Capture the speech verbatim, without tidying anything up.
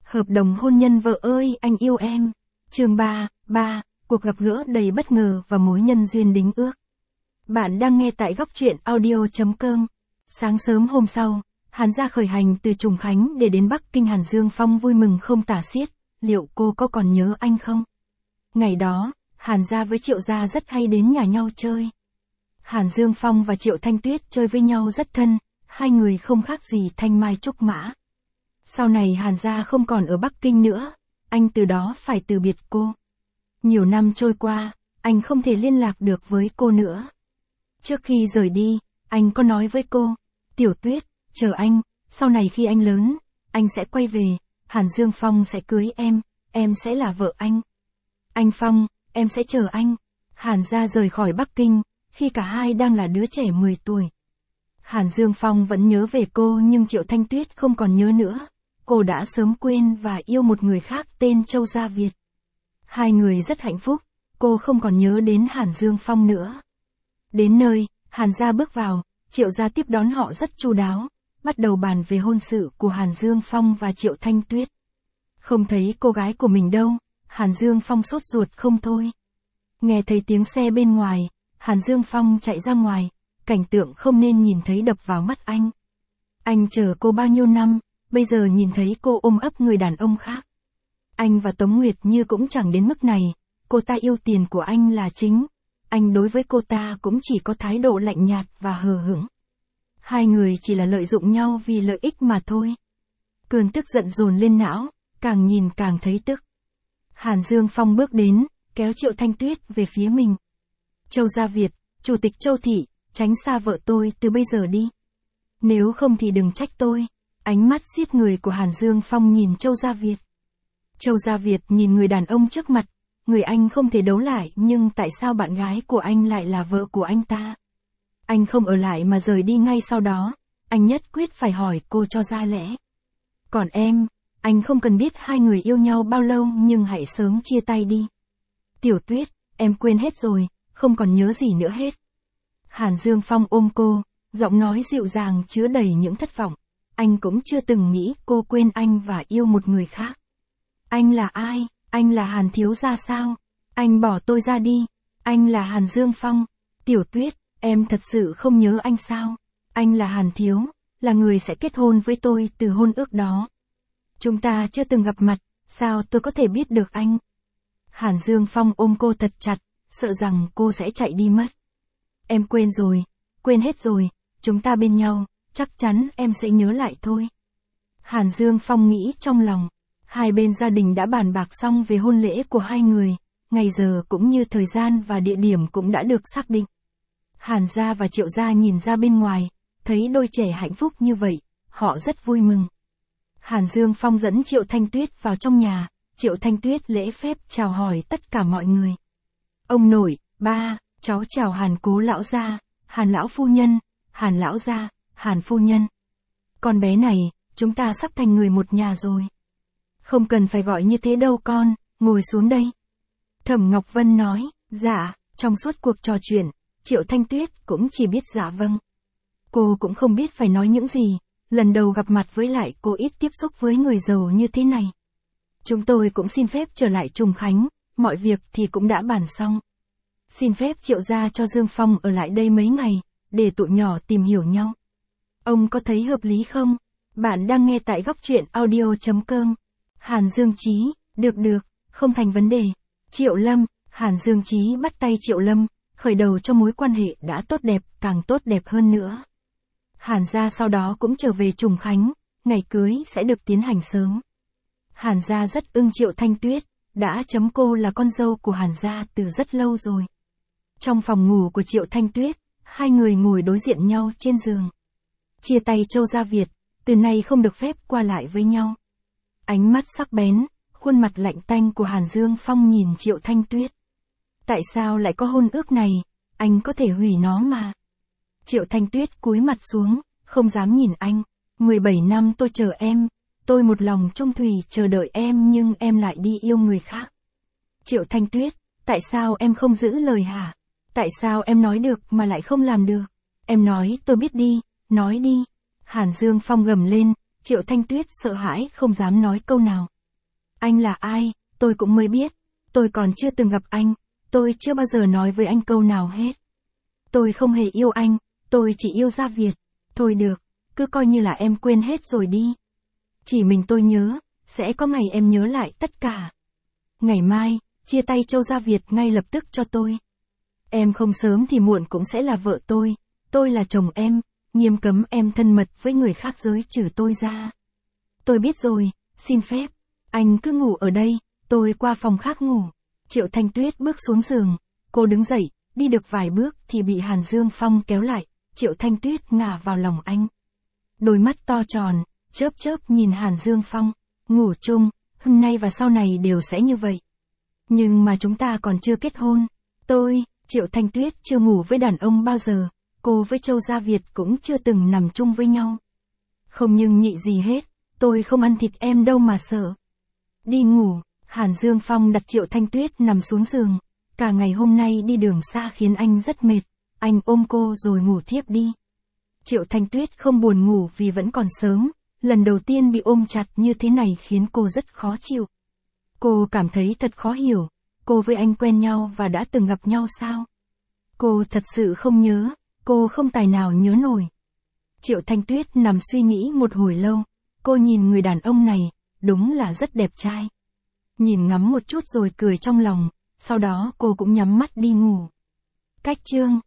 Hợp đồng hôn nhân vợ ơi anh yêu em. Chương ba, ba, cuộc gặp gỡ đầy bất ngờ và mối nhân duyên đính ước. Bạn đang nghe tại góc truyện audio chấm com. Sáng sớm hôm sau, Hàn Gia khởi hành từ Trùng Khánh để đến Bắc Kinh. Hàn Dương Phong vui mừng không tả xiết, liệu cô có còn nhớ anh không? Ngày đó, Hàn Gia với Triệu Gia rất hay đến nhà nhau chơi. Hàn Dương Phong và Triệu Thanh Tuyết chơi với nhau rất thân, hai người không khác gì thanh mai trúc mã. Sau này Hàn Gia không còn ở Bắc Kinh nữa, anh từ đó phải từ biệt cô. Nhiều năm trôi qua, anh không thể liên lạc được với cô nữa. Trước khi rời đi, anh có nói với cô, Tiểu Tuyết, chờ anh, sau này khi anh lớn, anh sẽ quay về, Hàn Dương Phong sẽ cưới em, em sẽ là vợ anh. Anh Phong, em sẽ chờ anh. Hàn Gia rời khỏi Bắc Kinh, khi cả hai đang là đứa trẻ mười tuổi. Hàn Dương Phong vẫn nhớ về cô nhưng Triệu Thanh Tuyết không còn nhớ nữa. Cô đã sớm quên và yêu một người khác tên Châu Gia Việt. Hai người rất hạnh phúc, cô không còn nhớ đến Hàn Dương Phong nữa. Đến nơi, Hàn Gia bước vào, Triệu Gia tiếp đón họ rất chu đáo, bắt đầu bàn về hôn sự của Hàn Dương Phong và Triệu Thanh Tuyết. Không thấy cô gái của mình đâu, Hàn Dương Phong sốt ruột không thôi. Nghe thấy tiếng xe bên ngoài, Hàn Dương Phong chạy ra ngoài, cảnh tượng không nên nhìn thấy đập vào mắt anh. Anh chờ cô bao nhiêu năm, bây giờ nhìn thấy cô ôm ấp người đàn ông khác. Anh và Tống Nguyệt Như cũng chẳng đến mức này, cô ta yêu tiền của anh là chính. Anh đối với cô ta cũng chỉ có thái độ lạnh nhạt và hờ hững. Hai người chỉ là lợi dụng nhau vì lợi ích mà thôi. Cơn tức giận dồn lên não, càng nhìn càng thấy tức. Hàn Dương Phong bước đến, kéo Triệu Thanh Tuyết về phía mình. Châu Gia Việt, Chủ tịch Châu Thị, tránh xa vợ tôi từ bây giờ đi. Nếu không thì đừng trách tôi. Ánh mắt xiết người của Hàn Dương Phong nhìn Châu Gia Việt. Châu Gia Việt nhìn người đàn ông trước mặt, người anh không thể đấu lại, nhưng tại sao bạn gái của anh lại là vợ của anh ta? Anh không ở lại mà rời đi ngay sau đó, anh nhất quyết phải hỏi cô cho ra lẽ. Còn em, anh không cần biết hai người yêu nhau bao lâu nhưng hãy sớm chia tay đi. Tiểu Tuyết, em quên hết rồi, không còn nhớ gì nữa hết. Hàn Dương Phong ôm cô, giọng nói dịu dàng chứa đầy những thất vọng. Anh cũng chưa từng nghĩ cô quên anh và yêu một người khác. Anh là ai? Anh là Hàn thiếu gia sao? Anh bỏ tôi ra đi. Anh là Hàn Dương Phong. Tiểu Tuyết, em thật sự không nhớ anh sao? Anh là Hàn thiếu, là người sẽ kết hôn với tôi từ hôn ước đó. Chúng ta chưa từng gặp mặt, sao tôi có thể biết được anh? Hàn Dương Phong ôm cô thật chặt, sợ rằng cô sẽ chạy đi mất. Em quên rồi, quên hết rồi, chúng ta bên nhau, chắc chắn em sẽ nhớ lại thôi. Hàn Dương Phong nghĩ trong lòng. Hai bên gia đình đã bàn bạc xong về hôn lễ của hai người, ngày giờ cũng như thời gian và địa điểm cũng đã được xác định. Hàn Gia và Triệu Gia nhìn ra bên ngoài, thấy đôi trẻ hạnh phúc như vậy, họ rất vui mừng. Hàn Dương Phong dẫn Triệu Thanh Tuyết vào trong nhà, Triệu Thanh Tuyết lễ phép chào hỏi tất cả mọi người. Ông nội, ba, cháu chào Hàn cố lão gia, Hàn lão phu nhân, Hàn lão gia, Hàn phu nhân. Con bé này, chúng ta sắp thành người một nhà rồi. Không cần phải gọi như thế đâu con, ngồi xuống đây. Thẩm Ngọc Vân nói, dạ, trong suốt cuộc trò chuyện, Triệu Thanh Tuyết cũng chỉ biết dạ vâng. Cô cũng không biết phải nói những gì, lần đầu gặp mặt với lại cô ít tiếp xúc với người giàu như thế này. Chúng tôi cũng xin phép trở lại Trùng Khánh, mọi việc thì cũng đã bàn xong. Xin phép Triệu gia cho Dương Phong ở lại đây mấy ngày, để tụi nhỏ tìm hiểu nhau. Ông có thấy hợp lý không? Bạn đang nghe tại góc truyện audio chấm com. Hàn Dương Chí, được được, không thành vấn đề. Triệu Lâm, Hàn Dương Chí bắt tay Triệu Lâm, khởi đầu cho mối quan hệ đã tốt đẹp, càng tốt đẹp hơn nữa. Hàn Gia sau đó cũng trở về Trùng Khánh, ngày cưới sẽ được tiến hành sớm. Hàn Gia rất ưng Triệu Thanh Tuyết, đã chấm cô là con dâu của Hàn Gia từ rất lâu rồi. Trong phòng ngủ của Triệu Thanh Tuyết, hai người ngồi đối diện nhau trên giường. Chia tay Châu Gia Việt, từ nay không được phép qua lại với nhau. Ánh mắt sắc bén, khuôn mặt lạnh tanh của Hàn Dương Phong nhìn Triệu Thanh Tuyết. Tại sao lại có hôn ước này, anh có thể hủy nó mà. Triệu Thanh Tuyết cúi mặt xuống, không dám nhìn anh. mười bảy năm tôi chờ em, tôi một lòng trung thủy chờ đợi em nhưng em lại đi yêu người khác. Triệu Thanh Tuyết, tại sao em không giữ lời hả? Tại sao em nói được mà lại không làm được? Em nói tôi biết đi, nói đi. Hàn Dương Phong gầm lên, Triệu Thanh Tuyết sợ hãi không dám nói câu nào. Anh là ai, tôi cũng mới biết. Tôi còn chưa từng gặp anh, tôi chưa bao giờ nói với anh câu nào hết. Tôi không hề yêu anh, tôi chỉ yêu Gia Việt. Thôi được, cứ coi như là em quên hết rồi đi. Chỉ mình tôi nhớ, sẽ có ngày em nhớ lại tất cả. Ngày mai, chia tay Châu Gia Việt ngay lập tức cho tôi. Em không sớm thì muộn cũng sẽ là vợ tôi, tôi là chồng em, nghiêm cấm em thân mật với người khác giới trừ tôi ra. Tôi biết rồi, xin phép, anh cứ ngủ ở đây, tôi qua phòng khác ngủ. Triệu Thanh Tuyết bước xuống giường, cô đứng dậy, đi được vài bước thì bị Hàn Dương Phong kéo lại, Triệu Thanh Tuyết ngả vào lòng anh. Đôi mắt to tròn, chớp chớp nhìn Hàn Dương Phong, ngủ chung, hôm nay và sau này đều sẽ như vậy. Nhưng mà chúng ta còn chưa kết hôn, tôi, Triệu Thanh Tuyết chưa ngủ với đàn ông bao giờ, cô với Châu Gia Việt cũng chưa từng nằm chung với nhau. Không nhưng nhị gì hết, tôi không ăn thịt em đâu mà sợ. Đi ngủ, Hàn Dương Phong đặt Triệu Thanh Tuyết nằm xuống giường, cả ngày hôm nay đi đường xa khiến anh rất mệt, anh ôm cô rồi ngủ thiếp đi. Triệu Thanh Tuyết không buồn ngủ vì vẫn còn sớm, lần đầu tiên bị ôm chặt như thế này khiến cô rất khó chịu. Cô cảm thấy thật khó hiểu, cô với anh quen nhau và đã từng gặp nhau sao? Cô thật sự không nhớ, cô không tài nào nhớ nổi. Triệu Thanh Tuyết nằm suy nghĩ một hồi lâu, cô nhìn người đàn ông này, đúng là rất đẹp trai. Nhìn ngắm một chút rồi cười trong lòng, sau đó cô cũng nhắm mắt đi ngủ. Cách chương